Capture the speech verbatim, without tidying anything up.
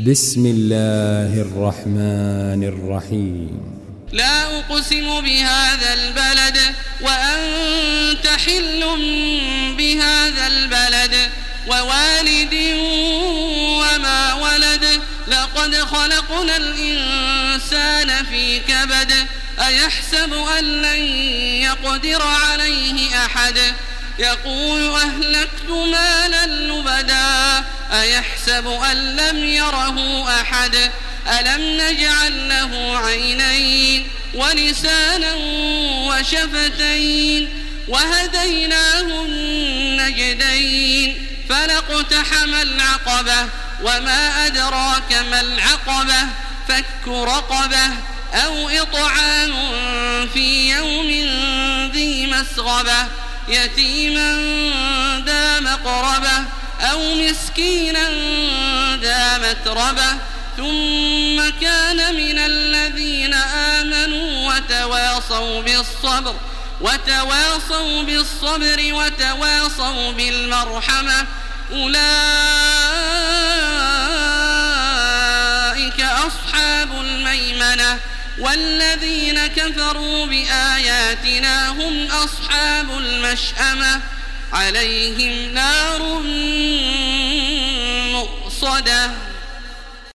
بسم الله الرحمن الرحيم. لا أقسم بهذا البلد وأنت حل بهذا البلد ووالد وما ولد لقد خلقنا الإنسان في كبد أيحسب أن لن يقدر عليه أحد يقول أهلكت مالا لبدا أيحسب أن لم يره أحد ألم نجعل له عينين ولسانا وشفتين وهديناه النجدين فلاقتحم العقبة وما أدراك ما العقبة فك رقبة أو إطعام في يوم ذي مسغبة يتيما ذا مقربة أو مسكينا ذا متربة ثم كان من الذين آمنوا وتواصوا بالصبر وتواصوا بالصبر وتواصوا بالمرحمة أولئك أصحاب الميمنة والذين كفروا بآياتنا هم أصحاب المشأمة عليهم نار مؤصدة.